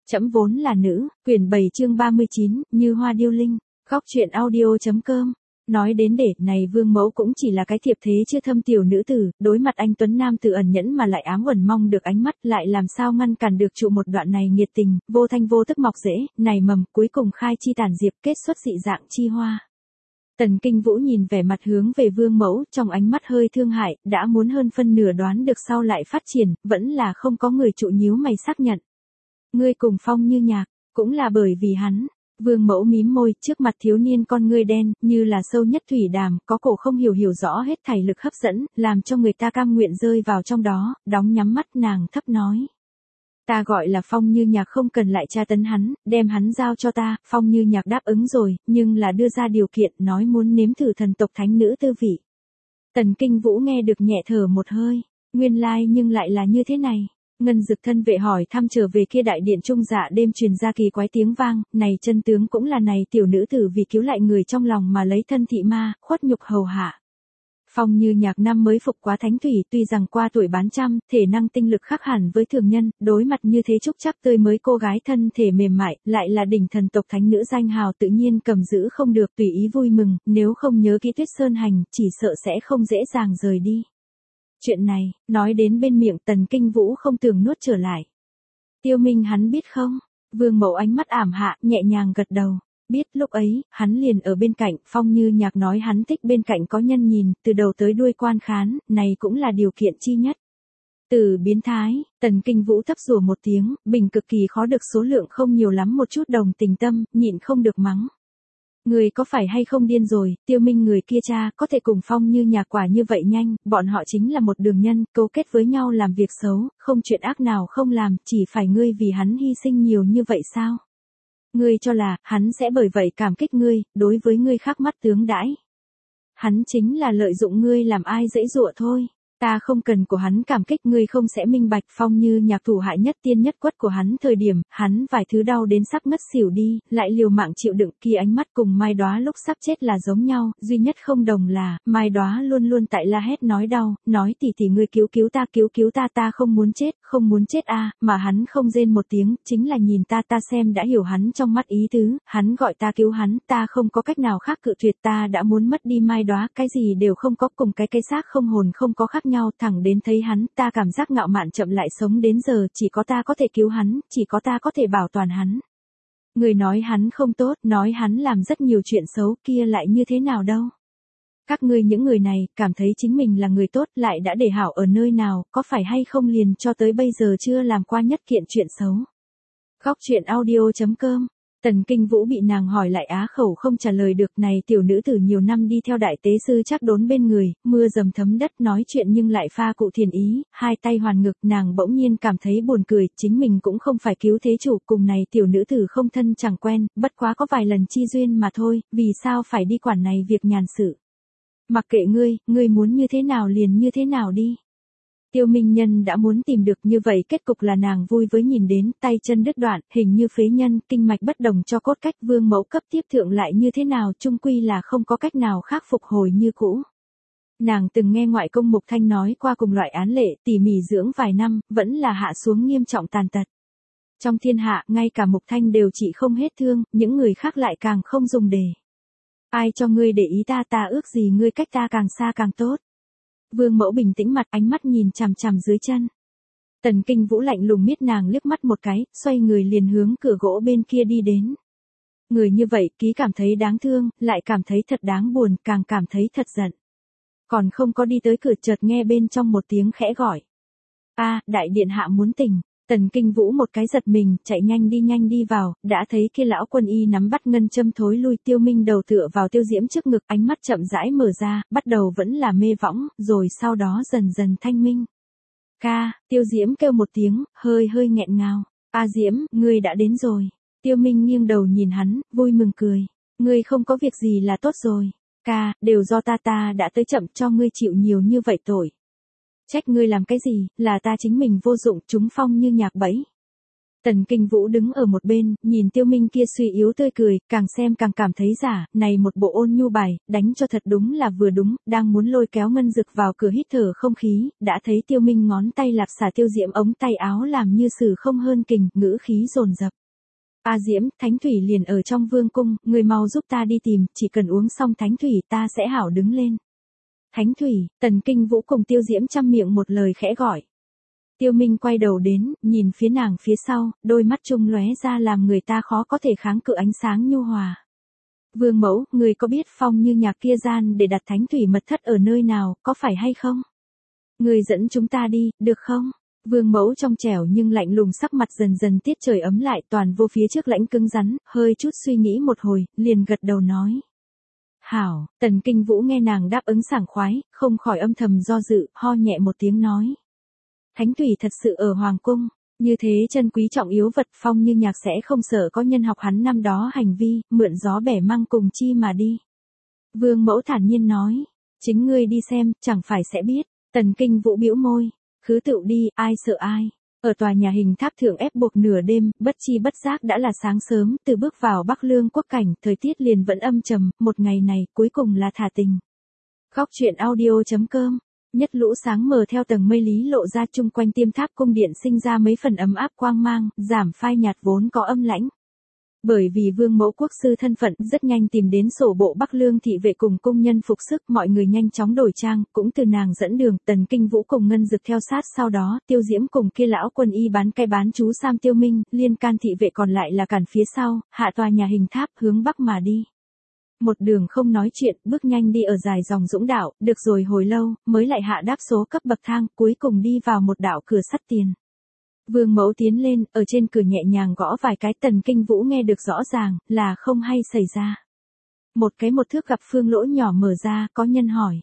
Trẫm vốn là nữ, quyển 7 chương 39, như hoa điêu linh, góc truyện audio.com. Nói đến để, này Vương Mẫu cũng chỉ là cái thiệp thế chưa thâm tiểu nữ tử, đối mặt anh tuấn nam tử ẩn nhẫn mà lại ám uẩn mong được ánh mắt, lại làm sao ngăn cản được trụ một đoạn này nghiệt tình, vô thanh vô tức mọc rễ, này mầm, cuối cùng khai chi tàn diệp, kết xuất dị dạng chi hoa. Tần Kinh Vũ nhìn vẻ mặt hướng về Vương Mẫu, trong ánh mắt hơi thương hại, đã muốn hơn phân nửa đoán được sau lại phát triển, vẫn là không có người trụ nhíu mày xác nhận. Ngươi cùng Phong Như Nhạc, cũng là bởi vì hắn. Vương Mẫu mím môi, trước mặt thiếu niên con ngươi đen, như là sâu nhất thủy đàm, có cổ không hiểu rõ hết thảy lực hấp dẫn, làm cho người ta cam nguyện rơi vào trong đó, đóng nhắm mắt nàng thấp nói. Ta gọi là Phong Như Nhạc, không cần lại tra tấn hắn, đem hắn giao cho ta. Phong Như Nhạc đáp ứng rồi, nhưng là đưa ra điều kiện, nói muốn nếm thử thần tộc thánh nữ tư vị. Tần Kinh Vũ nghe được nhẹ thở một hơi, nguyên lai nhưng lại là như thế này. Ngân Dực thân vệ hỏi thăm trở về kia đại điện trung dạ đêm truyền ra kỳ quái tiếng vang, này chân tướng cũng là này tiểu nữ tử vì cứu lại người trong lòng mà lấy thân thị ma, khuất nhục hầu hạ. Phong Như Nhạc năm mới phục quá thánh thủy, tuy rằng qua tuổi bán trăm, thể năng tinh lực khác hẳn với thường nhân, đối mặt như thế trúc chắc tươi mới cô gái thân thể mềm mại, lại là đỉnh thần tộc thánh nữ danh hào tự nhiên cầm giữ không được, tùy ý vui mừng, nếu không nhớ kỹ Tuyết Sơn hành, chỉ sợ sẽ không dễ dàng rời đi. Chuyện này, nói đến bên miệng Tần Kinh Vũ không tưởng nuốt trở lại. Tiêu Minh hắn biết không? Vương Mẫu ánh mắt ảm hạ, nhẹ nhàng gật đầu. Biết, lúc ấy, hắn liền ở bên cạnh. Phong Như Nhạc nói hắn thích bên cạnh có nhân nhìn, từ đầu tới đuôi quan khán, này cũng là điều kiện chi nhất. Từ biến thái, Tần Kinh Vũ thấp rủa một tiếng, bình cực kỳ khó được số lượng không nhiều lắm một chút đồng tình tâm, nhịn không được mắng. Người có phải hay không điên rồi, Tiêu Minh người kia cha, có thể cùng Phong Như Nhạc quả như vậy nhanh, bọn họ chính là một đường nhân, cấu kết với nhau làm việc xấu, không chuyện ác nào không làm, chỉ phải ngươi vì hắn hy sinh nhiều như vậy sao? Ngươi cho là, hắn sẽ bởi vậy cảm kích ngươi, đối với ngươi khác mắt tướng đãi. Hắn chính là lợi dụng ngươi làm ai dễ dụa thôi. Ta không cần của hắn cảm kích, ngươi không sẽ minh bạch. Phong Như Nhạc thủ hại nhất tiên nhất quất của hắn thời điểm, hắn vài thứ đau đến sắp ngất xỉu đi, lại liều mạng chịu đựng, kỳ ánh mắt cùng Mai Đóa lúc sắp chết là giống nhau, duy nhất không đồng là, Mai Đóa luôn luôn tại la hét nói đau, nói tỷ tỷ ngươi cứu cứu ta, ta không muốn chết a, mà hắn không rên một tiếng, chính là nhìn ta xem đã hiểu hắn trong mắt ý tứ, hắn gọi ta cứu hắn, ta không có cách nào khác cự tuyệt, ta đã muốn mất đi Mai Đóa, cái gì đều không có, cùng cái cây xác không hồn không có khác nhau, thẳng đến thấy hắn, ta cảm giác ngạo mạn chậm lại sống đến giờ, chỉ có ta có thể cứu hắn, chỉ có ta có thể bảo toàn hắn. Người nói hắn không tốt, nói hắn làm rất nhiều chuyện xấu, kia lại như thế nào đâu. Các ngươi những người này, cảm thấy chính mình là người tốt, lại đã để hảo ở nơi nào, có phải hay không liền cho tới bây giờ chưa làm qua nhất kiện chuyện xấu. Góc truyện audio.com. Tần Kinh Vũ bị nàng hỏi lại á khẩu không trả lời được, này tiểu nữ tử nhiều năm đi theo đại tế sư Trác Đốn bên người, mưa dầm thấm đất nói chuyện nhưng lại pha cụ thiền ý, hai tay hoàn ngực, nàng bỗng nhiên cảm thấy buồn cười, chính mình cũng không phải cứu thế chủ, cùng này tiểu nữ tử không thân chẳng quen, bất quá có vài lần chi duyên mà thôi, vì sao phải đi quản này việc nhàn sự. Mặc kệ ngươi muốn như thế nào liền như thế nào đi. Tiêu Minh Nhân đã muốn tìm được, như vậy kết cục là nàng vui với nhìn đến, tay chân đứt đoạn, hình như phế nhân, kinh mạch bất đồng cho cốt cách, Vương Mẫu cấp tiếp thượng lại như thế nào, chung quy là không có cách nào khác phục hồi như cũ. Nàng từng nghe ngoại công Mục Thanh nói qua cùng loại án lệ, tỉ mỉ dưỡng vài năm, vẫn là hạ xuống nghiêm trọng tàn tật. Trong thiên hạ, ngay cả Mục Thanh đều trị không hết thương, những người khác lại càng không dùng để. Ai cho ngươi để ý ta ước gì ngươi cách ta càng xa càng tốt. Vương Mẫu bình tĩnh mặt, ánh mắt nhìn chằm chằm dưới chân. Tần Kinh Vũ lạnh lùng miết nàng liếc mắt một cái, xoay người liền hướng cửa gỗ bên kia đi đến. Người như vậy, ký cảm thấy đáng thương, lại cảm thấy thật đáng buồn, càng cảm thấy thật giận. Còn không có đi tới cửa, chợt nghe bên trong một tiếng khẽ gọi. A, đại điện hạ muốn tỉnh. Tần Kinh Vũ một cái giật mình, chạy nhanh đi vào, đã thấy kia lão quân y nắm bắt ngân châm thối lui. Tiêu Minh đầu tựa vào Tiêu Diễm trước ngực, ánh mắt chậm rãi mở ra, bắt đầu vẫn là mê võng, rồi sau đó dần dần thanh minh. Ca, Tiêu Diễm kêu một tiếng, hơi nghẹn ngào. A Diễm, ngươi đã đến rồi. Tiêu Minh nghiêng đầu nhìn hắn, vui mừng cười. Ngươi không có việc gì là tốt rồi. Ca, đều do ta đã tới chậm cho ngươi chịu nhiều như vậy tội. Trách ngươi làm cái gì, là ta chính mình vô dụng, chúng Phong Như Nhạc bẫy. Tần Kinh Vũ đứng ở một bên, nhìn Tiêu Minh kia suy yếu tươi cười, càng xem càng cảm thấy giả, này một bộ ôn nhu bài, đánh cho thật đúng là vừa đúng, đang muốn lôi kéo Ngân Dực vào cửa hít thở không khí, đã thấy Tiêu Minh ngón tay lạp xả Tiêu Diễm ống tay áo làm như sử không hơn kình, ngữ khí dồn dập. A Diễm, Thánh Thủy liền ở trong vương cung, người mau giúp ta đi tìm, chỉ cần uống xong Thánh Thủy ta sẽ hảo đứng lên. Thánh Thủy, Tần Kinh Vũ cùng Tiêu Diễm chăm miệng một lời khẽ gọi. Tiêu Minh quay đầu đến, nhìn phía nàng phía sau, đôi mắt trung lóe ra làm người ta khó có thể kháng cự ánh sáng nhu hòa. Vương mẫu, người có biết Phong Như Nhạc kia gian để đặt Thánh Thủy mật thất ở nơi nào, có phải hay không? Người dẫn chúng ta đi, được không? Vương mẫu trong trẻo nhưng lạnh lùng sắc mặt dần dần tiết trời ấm lại, toàn vô phía trước lãnh cứng rắn, hơi chút suy nghĩ một hồi, liền gật đầu nói. Hảo, Tần Kinh Vũ nghe nàng đáp ứng sảng khoái, không khỏi âm thầm do dự, ho nhẹ một tiếng nói. Thánh Thủy thật sự ở Hoàng Cung, như thế chân quý trọng yếu vật Phong Như Nhạc sẽ không sợ có nhân học hắn năm đó hành vi, mượn gió bẻ măng cùng chi mà đi. Vương mẫu thản nhiên nói, chính ngươi đi xem, chẳng phải sẽ biết. Tần Kinh Vũ bĩu môi, khứ tựu đi, ai sợ ai. Ở tòa nhà hình tháp thượng ép buộc nửa đêm, bất chi bất giác đã là sáng sớm, từ bước vào Bắc Lương quốc cảnh, thời tiết liền vẫn âm trầm, một ngày này, cuối cùng là thả tình. Khóc chuyện audio.com. Nhất lũ sáng mờ theo tầng mây lý lộ ra chung quanh Tiêm Tháp cung điện sinh ra mấy phần ấm áp quang mang, giảm phai nhạt vốn có âm lãnh. Bởi vì vương mẫu quốc sư thân phận rất nhanh tìm đến sổ bộ Bắc Lương thị vệ cùng cung nhân phục sức, mọi người nhanh chóng đổi trang, cũng từ nàng dẫn đường, Tần Kinh Vũ cùng Ngân Dực theo sát sau đó, Tiêu Diễm cùng kia lão quân y bán cai bán chú Sam Tiêu Minh, liên can thị vệ còn lại là cản phía sau, hạ tòa nhà hình tháp hướng bắc mà đi. Một đường không nói chuyện, bước nhanh đi ở dài dòng dũng đạo, được rồi hồi lâu, mới lại hạ đáp số cấp bậc thang, cuối cùng đi vào một đạo cửa sắt tiền. Vương mẫu tiến lên, ở trên cửa nhẹ nhàng gõ vài cái, Tần Kinh Vũ nghe được rõ ràng, là không hay xảy ra. Một thước gặp phương lỗ nhỏ mở ra, có nhân hỏi.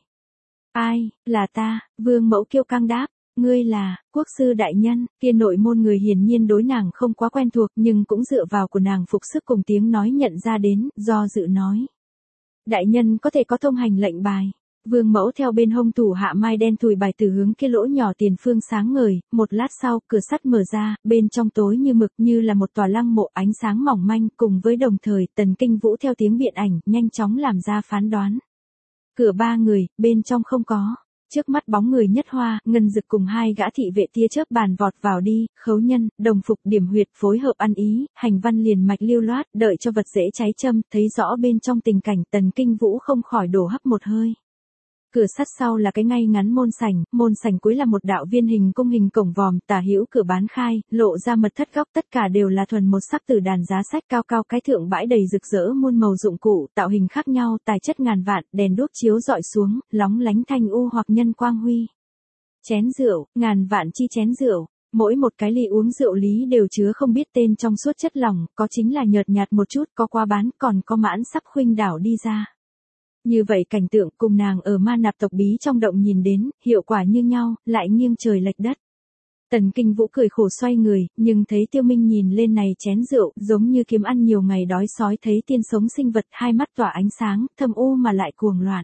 Ai, là ta, vương mẫu kiêu căng đáp. Ngươi là, quốc sư đại nhân, kia nội môn người hiển nhiên đối nàng không quá quen thuộc nhưng cũng dựa vào của nàng phục sức cùng tiếng nói nhận ra đến, do dự nói. Đại nhân có thể có thông hành lệnh bài. Vương mẫu theo bên hông thủ hạ mai đen thùi bài từ hướng kia lỗ nhỏ tiền phương sáng ngời, một lát sau, cửa sắt mở ra, bên trong tối như mực như là một tòa lăng mộ ánh sáng mỏng manh, cùng với đồng thời, Tần Kinh Vũ theo tiếng biện ảnh, nhanh chóng làm ra phán đoán. Cửa 3 người, bên trong không có. Trước mắt bóng người nhất hoa, Ngân Dực cùng 2 gã thị vệ tia chớp bàn vọt vào đi, khấu nhân, đồng phục điểm huyệt phối hợp ăn ý, hành văn liền mạch lưu loát, đợi cho vật dễ cháy châm, thấy rõ bên trong tình cảnh Tần Kinh Vũ không khỏi đổ hấp một hơi. Cửa sắt sau là cái ngay ngắn môn sảnh cuối là một đạo viên hình cung hình cổng vòm, tả hữu cửa bán khai, lộ ra mật thất góc tất cả đều là thuần một sắc từ đàn giá sách cao cao cái thượng bãi đầy rực rỡ muôn màu dụng cụ, tạo hình khác nhau, tài chất ngàn vạn, đèn đuốc chiếu dọi xuống, lóng lánh thanh u hoặc nhân quang huy. Chén rượu, ngàn vạn chi chén rượu. Mỗi một cái ly uống rượu lý đều chứa không biết tên trong suốt chất lỏng, có chính là nhợt nhạt một chút, có qua bán, còn có mãn sắp khuynh đảo đi ra. Như vậy cảnh tượng cùng nàng ở ma nạp tộc bí trong động nhìn đến, hiệu quả như nhau, lại nghiêng trời lệch đất. Tần Kinh Vũ cười khổ xoay người, nhưng thấy Tiêu Minh nhìn lên này chén rượu, giống như kiếm ăn nhiều ngày đói sói thấy tiên sống sinh vật, hai mắt tỏa ánh sáng, thâm u mà lại cuồng loạn.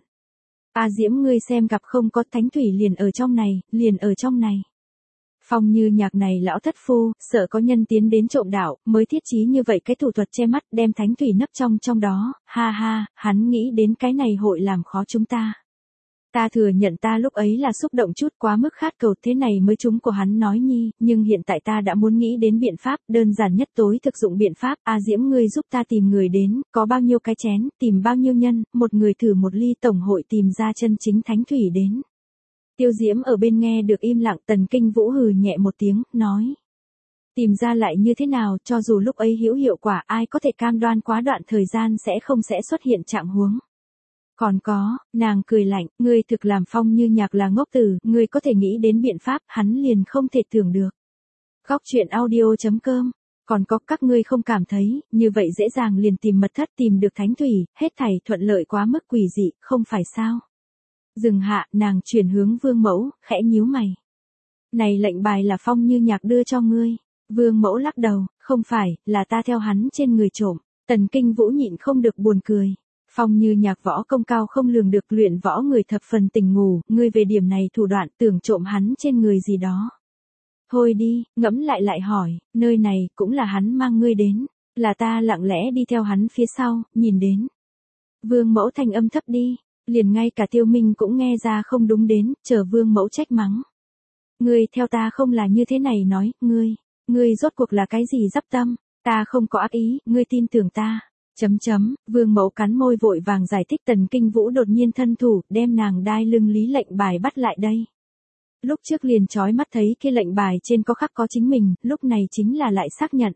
A Diễm ngươi xem gặp không có Thánh Thủy liền ở trong này. Phong Như Nhạc này lão thất phu, sợ có nhân tiến đến trộm đạo, mới thiết trí như vậy cái thủ thuật che mắt đem Thánh Thủy nấp trong đó, ha ha, hắn nghĩ đến cái này hội làm khó chúng ta. Ta thừa nhận ta lúc ấy là xúc động chút quá mức khát cầu thế này mới chúng của hắn nói nhi, nhưng hiện tại ta đã muốn nghĩ đến biện pháp, đơn giản nhất tối thực dụng biện pháp, A Diễm ngươi giúp ta tìm người đến, có bao nhiêu cái chén, tìm bao nhiêu nhân, một người thử một ly tổng hội tìm ra chân chính Thánh Thủy đến. Tiêu Diễm ở bên nghe được im lặng, Tần Kinh Vũ hừ nhẹ một tiếng, nói. Tìm ra lại như thế nào, cho dù lúc ấy hữu hiệu quả ai có thể cam đoan quá đoạn thời gian sẽ không xuất hiện trạng huống. Còn có, nàng cười lạnh, ngươi thực làm Phong Như Nhạc là ngốc tử, ngươi có thể nghĩ đến biện pháp, hắn liền không thể tưởng được. Khóc chuyện audio.com. Còn có các ngươi không cảm thấy, như vậy dễ dàng liền tìm mật thất tìm được Thánh Thủy, hết thảy thuận lợi quá mức quỷ dị, không phải sao? Dừng hạ, nàng chuyển hướng Vương Mẫu, khẽ nhíu mày. Này lệnh bài là Phong Như Nhạc đưa cho ngươi. Vương Mẫu lắc đầu, không phải, là ta theo hắn trên người trộm. Tần Kinh Vũ nhịn không được buồn cười. Phong Như Nhạc võ công cao không lường được, luyện võ người thập phần tỉnh ngủ, ngươi về điểm này thủ đoạn tưởng trộm hắn trên người gì đó. Thôi đi, ngẫm lại hỏi, nơi này cũng là hắn mang ngươi đến, là ta lặng lẽ đi theo hắn phía sau, nhìn đến. Vương mẫu thanh âm thấp đi, liền ngay cả Tiêu Minh cũng nghe ra không đúng đến, chờ vương mẫu trách mắng. Ngươi theo ta không là như thế này nói, ngươi rốt cuộc là cái gì dắp tâm, ta không có ác ý, ngươi tin tưởng ta. Vương mẫu cắn môi vội vàng giải thích. Tần Kinh Vũ đột nhiên thân thủ, đem nàng đai lưng lý lệnh bài bắt lại đây. Lúc trước liền chói mắt thấy kia lệnh bài trên có khắc có chính mình, lúc này chính là lại xác nhận.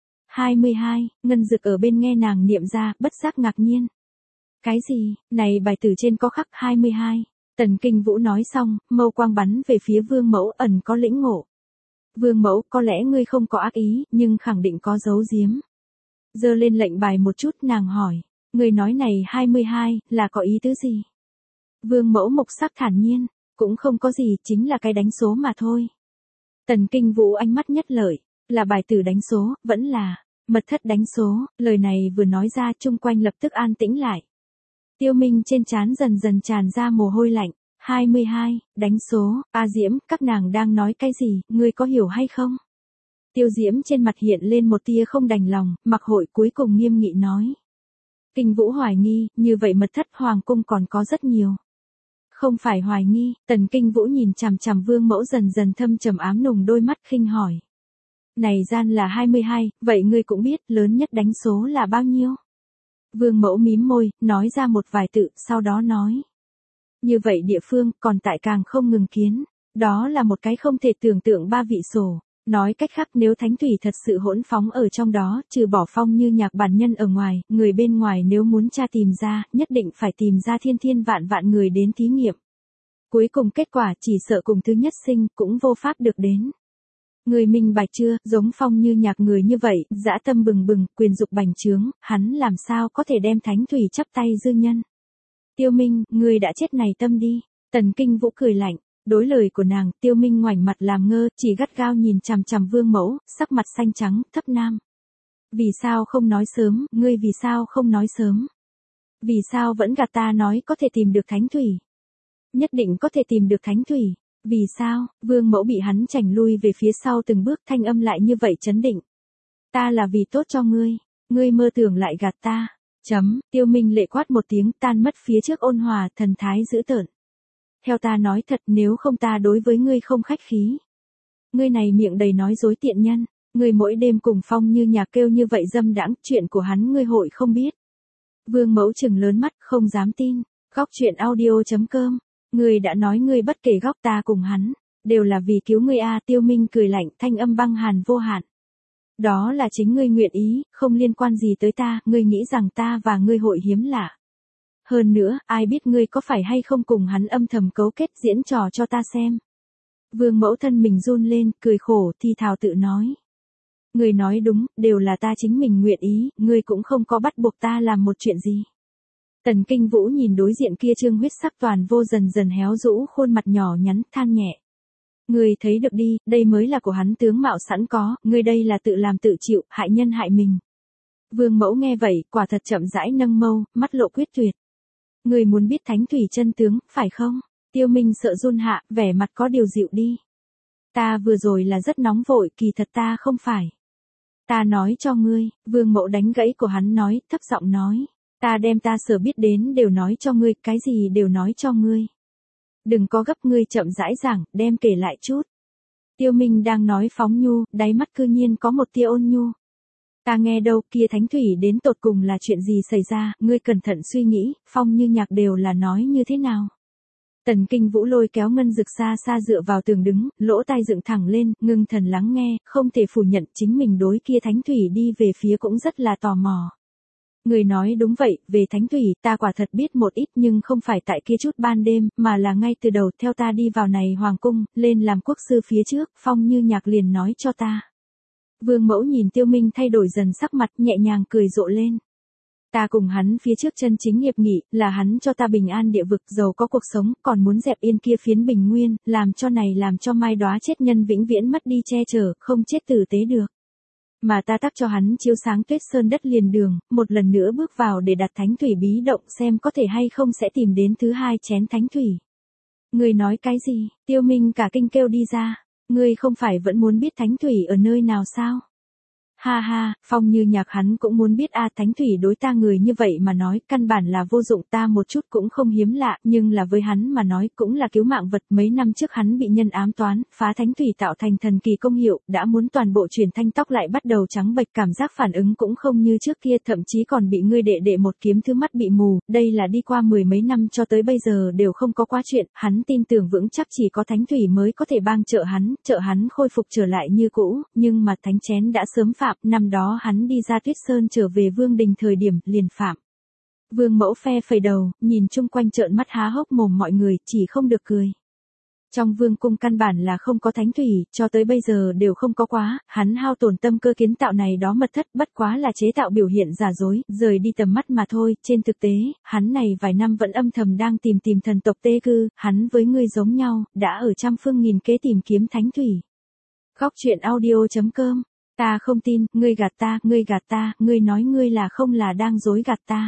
22, Ngân Dực ở bên nghe nàng niệm ra, bất giác ngạc nhiên. Cái gì, này bài tử trên có khắc 22. Tần Kinh Vũ nói xong, mâu quang bắn về phía vương mẫu ẩn có lĩnh ngộ. Vương mẫu, có lẽ ngươi không có ác ý, nhưng khẳng định có giấu giếm. Giơ lên lệnh bài một chút nàng hỏi, người nói này 22, là có ý tứ gì? Vương mẫu mục sắc thản nhiên, cũng không có gì, chính là cái đánh số mà thôi. Tần Kinh Vũ ánh mắt nhất lợi, là bài tử đánh số, vẫn là mật thất đánh số, lời này vừa nói ra chung quanh lập tức an tĩnh lại. Tiêu Minh trên trán dần dần tràn ra mồ hôi lạnh. 22, đánh số, A Diễm, các nàng đang nói cái gì, ngươi có hiểu hay không? Tiêu Diễm trên mặt hiện lên một tia không đành lòng, mặc hội cuối cùng nghiêm nghị nói. Kinh Vũ hoài nghi, như vậy mật thất hoàng cung còn có rất nhiều. Không phải hoài nghi, Tần Kinh Vũ nhìn chằm chằm vương mẫu dần dần thâm trầm ám nùng đôi mắt khinh hỏi. Này gian là 22, vậy ngươi cũng biết lớn nhất đánh số là bao nhiêu? Vương mẫu mím môi, nói ra một vài tự, sau đó nói. Như vậy địa phương, còn tại càng không ngừng kiến. Đó là một cái không thể tưởng tượng ba vị sổ. Nói cách khác nếu thánh thủy thật sự hỗn phóng ở trong đó, trừ bỏ Phong Như Nhạc bản nhân ở ngoài, người bên ngoài nếu muốn tra tìm ra, nhất định phải tìm ra thiên thiên vạn vạn người đến thí nghiệm. Cuối cùng kết quả chỉ sợ cùng thứ nhất sinh, cũng vô pháp được đến. Người minh bạch chưa, giống Phong Như Nhạc người như vậy, dã tâm bừng bừng, quyền dục bành trướng, hắn làm sao có thể đem thánh thủy chắp tay dư nhân. Tiêu Minh, người đã chết này tâm đi. Tần Kinh Vũ cười lạnh, đối lời của nàng, Tiêu Minh ngoảnh mặt làm ngơ, chỉ gắt gao nhìn chằm chằm vương mẫu, sắc mặt xanh trắng, thấp nam. Vì sao không nói sớm, ngươi vì sao không nói sớm? Vì sao vẫn gạt ta nói có thể tìm được thánh thủy? Nhất định có thể tìm được thánh thủy. Vì sao, vương mẫu bị hắn chảnh lui về phía sau từng bước, thanh âm lại như vậy chấn định. Ta là vì tốt cho ngươi mơ tưởng lại gạt ta. Tiêu Minh lệ quát một tiếng, tan mất phía trước ôn hòa, thần thái dữ tợn. Theo ta nói thật, nếu không ta đối với ngươi không khách khí. Ngươi này miệng đầy nói dối tiện nhân, ngươi mỗi đêm cùng Phong Như Nhạc kêu như vậy dâm đãng, chuyện của hắn ngươi hội không biết. Vương mẫu trừng lớn mắt, không dám tin. Góc truyện audio.com. Ngươi đã nói ngươi bất kể góc ta cùng hắn, đều là vì cứu ngươi a. Tiêu Minh cười lạnh, thanh âm băng hàn vô hạn. Đó là chính ngươi nguyện ý, không liên quan gì tới ta, ngươi nghĩ rằng ta và ngươi hội hiếm lạ. Hơn nữa, ai biết ngươi có phải hay không cùng hắn âm thầm cấu kết diễn trò cho ta xem. Vương mẫu thân mình run lên, cười khổ, thi thào tự nói. Ngươi nói đúng, đều là ta chính mình nguyện ý, ngươi cũng không có bắt buộc ta làm một chuyện gì. Tần Kinh Vũ nhìn đối diện kia trương huyết sắc toàn vô dần dần héo rũ khuôn mặt nhỏ nhắn, than nhẹ. Ngươi thấy được đi, đây mới là của hắn tướng mạo sẵn có, ngươi đây là tự làm tự chịu, hại nhân hại mình. Vương mẫu nghe vậy, quả thật chậm rãi nâng mâu, mắt lộ quyết tuyệt. Ngươi muốn biết thánh thủy chân tướng, phải không? Tiêu Minh sợ run hạ, vẻ mặt có điều dịu đi. Ta vừa rồi là rất nóng vội, kỳ thật ta không phải. Ta nói cho ngươi, vương mẫu đánh gãy của hắn nói, thấp giọng nói. Ta đem ta sở biết đến đều nói cho ngươi, cái gì đều nói cho ngươi. Đừng có gấp, ngươi chậm rãi giảng, đem kể lại chút. Tiêu Minh đang nói phóng nhu, đáy mắt cư nhiên có một tia ôn nhu. Ta nghe đâu, kia thánh thủy đến tột cùng là chuyện gì xảy ra, ngươi cẩn thận suy nghĩ, Phong Như Nhạc đều là nói như thế nào. Tần Kinh Vũ lôi kéo Ngân Dực xa xa dựa vào tường đứng, lỗ tai dựng thẳng lên, ngưng thần lắng nghe, không thể phủ nhận chính mình đối kia thánh thủy đi về phía cũng rất là tò mò. Người nói đúng vậy, về thánh thủy, ta quả thật biết một ít nhưng không phải tại kia chút ban đêm, mà là ngay từ đầu theo ta đi vào này hoàng cung, lên làm quốc sư phía trước, Phong Như Nhạc liền nói cho ta. Vương mẫu nhìn Tiêu Minh thay đổi dần sắc mặt, nhẹ nhàng cười rộ lên. Ta cùng hắn phía trước chân chính nghiệp nghị, là hắn cho ta bình an địa vực, giàu có cuộc sống, còn muốn dẹp yên kia phiến bình nguyên, làm cho mai đóa chết nhân vĩnh viễn mất đi che chở, không chết tử tế được. Mà ta tác cho hắn chiếu sáng tuyết sơn đất liền đường, một lần nữa bước vào để đặt thánh thủy bí động xem có thể hay không sẽ tìm đến thứ hai chén thánh thủy. Người nói cái gì? Tiêu Minh cả kinh kêu đi ra. Ngươi không phải vẫn muốn biết Thánh Thủy ở nơi nào sao? Ha ha, Phong Như Nhạc hắn cũng muốn biết Thánh Thủy đối ta người như vậy mà nói, căn bản là vô dụng, ta một chút cũng không hiếm lạ, nhưng là với hắn mà nói cũng là cứu mạng vật. Mấy năm trước hắn bị nhân ám toán, phá Thánh Thủy tạo thành thần kỳ công hiệu, đã muốn toàn bộ chuyển thanh tóc lại bắt đầu trắng bệch, cảm giác phản ứng cũng không như trước kia, thậm chí còn bị ngươi đệ đệ một kiếm thứ mắt bị mù, đây là đi qua 10 mấy năm cho tới bây giờ đều không có quá chuyện, hắn tin tưởng vững chắc chỉ có Thánh Thủy mới có thể bang trợ hắn khôi phục trở lại như cũ, nhưng mà thánh chén đã sớm phạm. Năm đó hắn đi ra Tuyết Sơn trở về Vương Đình thời điểm liền phạm. Vương Mẫu phe phẩy đầu, nhìn chung quanh trợn mắt há hốc mồm mọi người, chỉ không được cười. Trong vương cung căn bản là không có Thánh Thủy, cho tới bây giờ đều không có quá, hắn hao tổn tâm cơ kiến tạo này đó mật thất, bất quá là chế tạo biểu hiện giả dối, rời đi tầm mắt mà thôi, trên thực tế, hắn này vài năm vẫn âm thầm đang tìm thần tộc tê cư, hắn với ngươi giống nhau, đã ở trăm phương nghìn kế tìm kiếm Thánh Thủy. Góc truyện audio.com. Ta không tin, ngươi gạt ta, ngươi nói ngươi là không là đang dối gạt ta.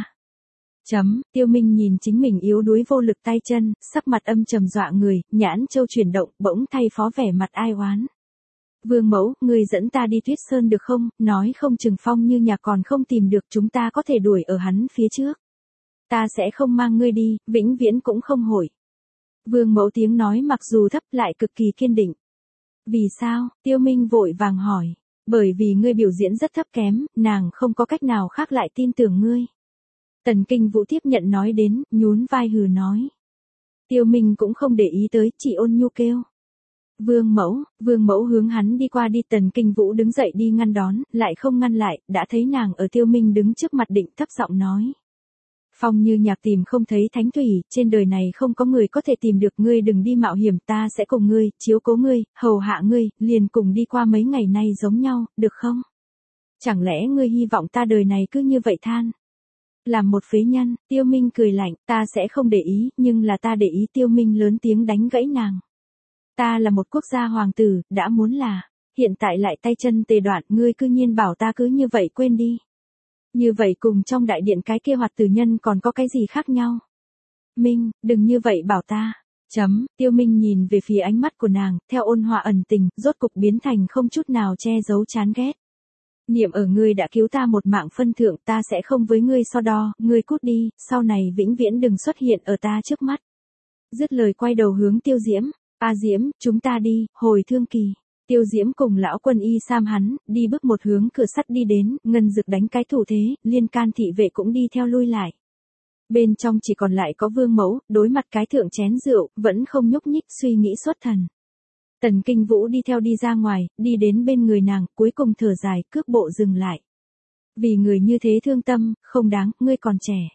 Tiêu Minh nhìn chính mình yếu đuối vô lực tay chân, sắc mặt âm trầm dọa người, nhãn châu chuyển động, bỗng thay phó vẻ mặt ai oán. Vương Mẫu, ngươi dẫn ta đi Tuyết Sơn được không, nói không chừng Phong Như Nhạc còn không tìm được, chúng ta có thể đuổi ở hắn phía trước. Ta sẽ không mang ngươi đi, vĩnh viễn cũng không hỏi. Vương Mẫu tiếng nói mặc dù thấp lại cực kỳ kiên định. Vì sao? Tiêu Minh vội vàng hỏi. Bởi vì ngươi biểu diễn rất thấp kém, nàng không có cách nào khác lại tin tưởng ngươi. Tần Kinh Vũ tiếp nhận nói đến, nhún vai hừ nói. Tiêu Minh cũng không để ý tới, chỉ ôn nhu kêu. Vương Mẫu hướng hắn đi qua đi, Tần Kinh Vũ đứng dậy đi ngăn đón, lại không ngăn lại, đã thấy nàng ở Tiêu Minh đứng trước mặt định thấp giọng nói. Phong Như Nhạc tìm không thấy Thánh Thủy, trên đời này không có người có thể tìm được, ngươi đừng đi mạo hiểm, ta sẽ cùng ngươi, chiếu cố ngươi, hầu hạ ngươi, liền cùng đi qua mấy ngày nay giống nhau, được không? Chẳng lẽ ngươi hy vọng ta đời này cứ như vậy than? Làm một phế nhân, Tiêu Minh cười lạnh, ta sẽ không để ý, nhưng là ta để ý. Tiêu Minh lớn tiếng đánh gãy nàng. Ta là một quốc gia hoàng tử, đã muốn là, hiện tại lại tay chân tê đoạn, ngươi cư nhiên bảo ta cứ như vậy quên đi. Như vậy cùng trong đại điện cái kia hoạt tử nhân còn có cái gì khác nhau? Minh, đừng như vậy bảo ta. Tiêu Minh nhìn về phía ánh mắt của nàng, theo ôn hòa ẩn tình, rốt cục biến thành không chút nào che giấu chán ghét. Niệm ở ngươi đã cứu ta một mạng phân thượng, ta sẽ không với ngươi so đo, ngươi cút đi, sau này vĩnh viễn đừng xuất hiện ở ta trước mắt. Dứt lời quay đầu hướng Tiêu Diễm, Diễm, chúng ta đi, hồi Thương Kỳ. Tiêu Diễm cùng lão quân y Sam hắn, đi bước một hướng cửa sắt đi đến, Ngân Dực đánh cái thủ thế, Liên Can thị vệ cũng đi theo lui lại. Bên trong chỉ còn lại có Vương Mẫu, đối mặt cái thượng chén rượu, vẫn không nhúc nhích, suy nghĩ xuất thần. Tần Kinh Vũ đi theo đi ra ngoài, đi đến bên người nàng, cuối cùng thở dài, cước bộ dừng lại. Vì người như thế thương tâm, không đáng, ngươi còn trẻ.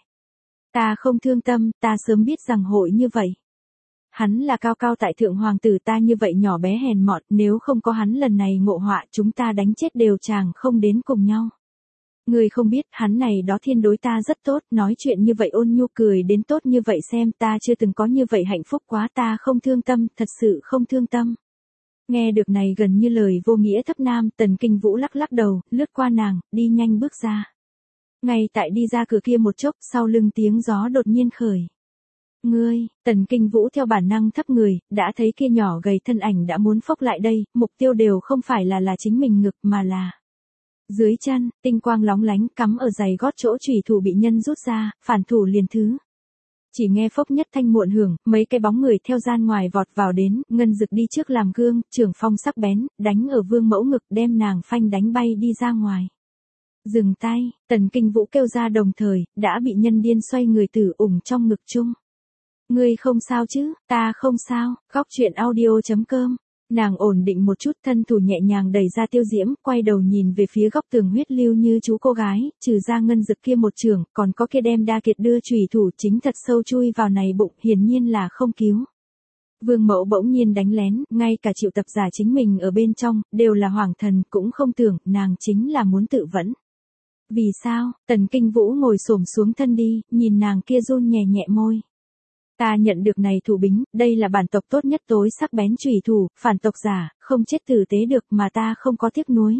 Ta không thương tâm, ta sớm biết rằng hội như vậy. Hắn là cao cao tại thượng hoàng tử, ta như vậy nhỏ bé hèn mọn, nếu không có hắn lần này ngộ họa, chúng ta đánh chết đều chàng không đến cùng nhau. Ngươi không biết, hắn này đó thiên đối ta rất tốt, nói chuyện như vậy ôn nhu, cười đến tốt như vậy, xem ta chưa từng có như vậy hạnh phúc quá, ta không thương tâm, thật sự không thương tâm. Nghe được này gần như lời vô nghĩa thấp nam, Tần Kinh Vũ lắc lắc đầu, lướt qua nàng, đi nhanh bước ra. Ngay tại đi ra cửa kia một chốc, sau lưng tiếng gió đột nhiên khởi. Ngươi, Tần Kinh Vũ theo bản năng thấp người, đã thấy kia nhỏ gầy thân ảnh đã muốn phốc lại đây, mục tiêu đều không phải là chính mình ngực mà là dưới chân, tinh quang lóng lánh cắm ở giày gót chỗ chủy thủ bị nhân rút ra, phản thủ liền thứ. Chỉ nghe phốc nhất thanh muộn hưởng, mấy cái bóng người theo gian ngoài vọt vào đến, Ngân Dực đi trước làm gương, trường phong sắc bén, đánh ở Vương Mẫu ngực, đem nàng phanh đánh bay đi ra ngoài. Dừng tay, Tần Kinh Vũ kêu ra đồng thời, đã bị nhân điên xoay người tử ủng trong ngực chung. Ngươi không sao chứ, ta không sao, góc truyện audio.com. Nàng ổn định một chút, thân thủ nhẹ nhàng đẩy ra Tiêu Diễm, quay đầu nhìn về phía góc tường huyết lưu như chú cô gái, trừ ra Ngân Dực kia một trường, còn có kia đem đa kiệt đưa chủy thủ chính thật sâu chui vào này bụng, hiển nhiên là không cứu. Vương Mẫu bỗng nhiên đánh lén, ngay cả triệu tập giả chính mình ở bên trong, đều là hoàng thần, cũng không tưởng, nàng chính là muốn tự vẫn. Vì sao? Tần Kinh Vũ ngồi xổm xuống thân đi, nhìn nàng kia run nhẹ nhẹ môi. Ta nhận được này thủ bính, đây là bản tộc tốt nhất tối sắc bén chủy thủ, phản tộc giả, không chết tử tế được mà ta không có tiếc nuối.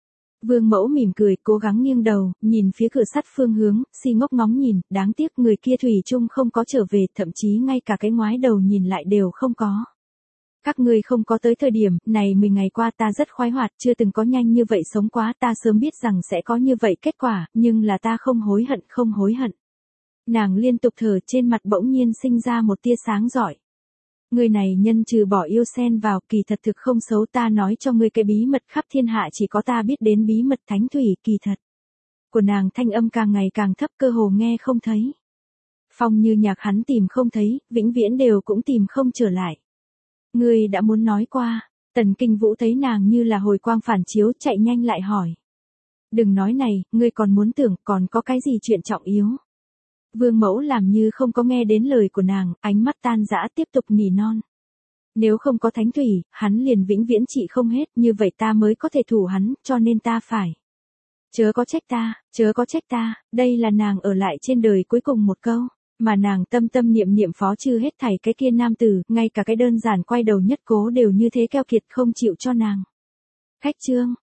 Vương Mẫu mỉm cười, cố gắng nghiêng đầu, nhìn phía cửa sắt phương hướng, si ngốc ngóng nhìn, đáng tiếc người kia thủy chung không có trở về, thậm chí ngay cả cái ngoái đầu nhìn lại đều không có. Các ngươi không có tới thời điểm, này 10 ngày qua ta rất khoái hoạt, chưa từng có nhanh như vậy sống quá, ta sớm biết rằng sẽ có như vậy kết quả, nhưng là ta không hối hận, không hối hận. Nàng liên tục thở, trên mặt bỗng nhiên sinh ra một tia sáng rọi. Người này nhân trừ bỏ yêu xen vào, kỳ thật thực không xấu, ta nói cho ngươi cái bí mật khắp thiên hạ chỉ có ta biết đến bí mật thánh thủy, kỳ thật. Của nàng thanh âm càng ngày càng thấp, cơ hồ nghe không thấy. Phong Như Nhạc hắn tìm không thấy, vĩnh viễn đều cũng tìm không trở lại. Ngươi đã muốn nói qua. Tần Kinh Vũ thấy nàng như là hồi quang phản chiếu, chạy nhanh lại hỏi. Đừng nói này, ngươi còn muốn tưởng còn có cái gì chuyện trọng yếu. Vương Mẫu làm như không có nghe đến lời của nàng, ánh mắt tan dã tiếp tục nỉ non. Nếu không có thánh thủy, hắn liền vĩnh viễn trị không hết, như vậy ta mới có thể thủ hắn, cho nên ta phải. Chớ có trách ta, đây là nàng ở lại trên đời cuối cùng một câu. Mà nàng tâm tâm niệm niệm phó chư hết thảy cái kia nam tử, ngay cả cái đơn giản quay đầu nhất cố đều như thế keo kiệt không chịu cho nàng. Khách trương,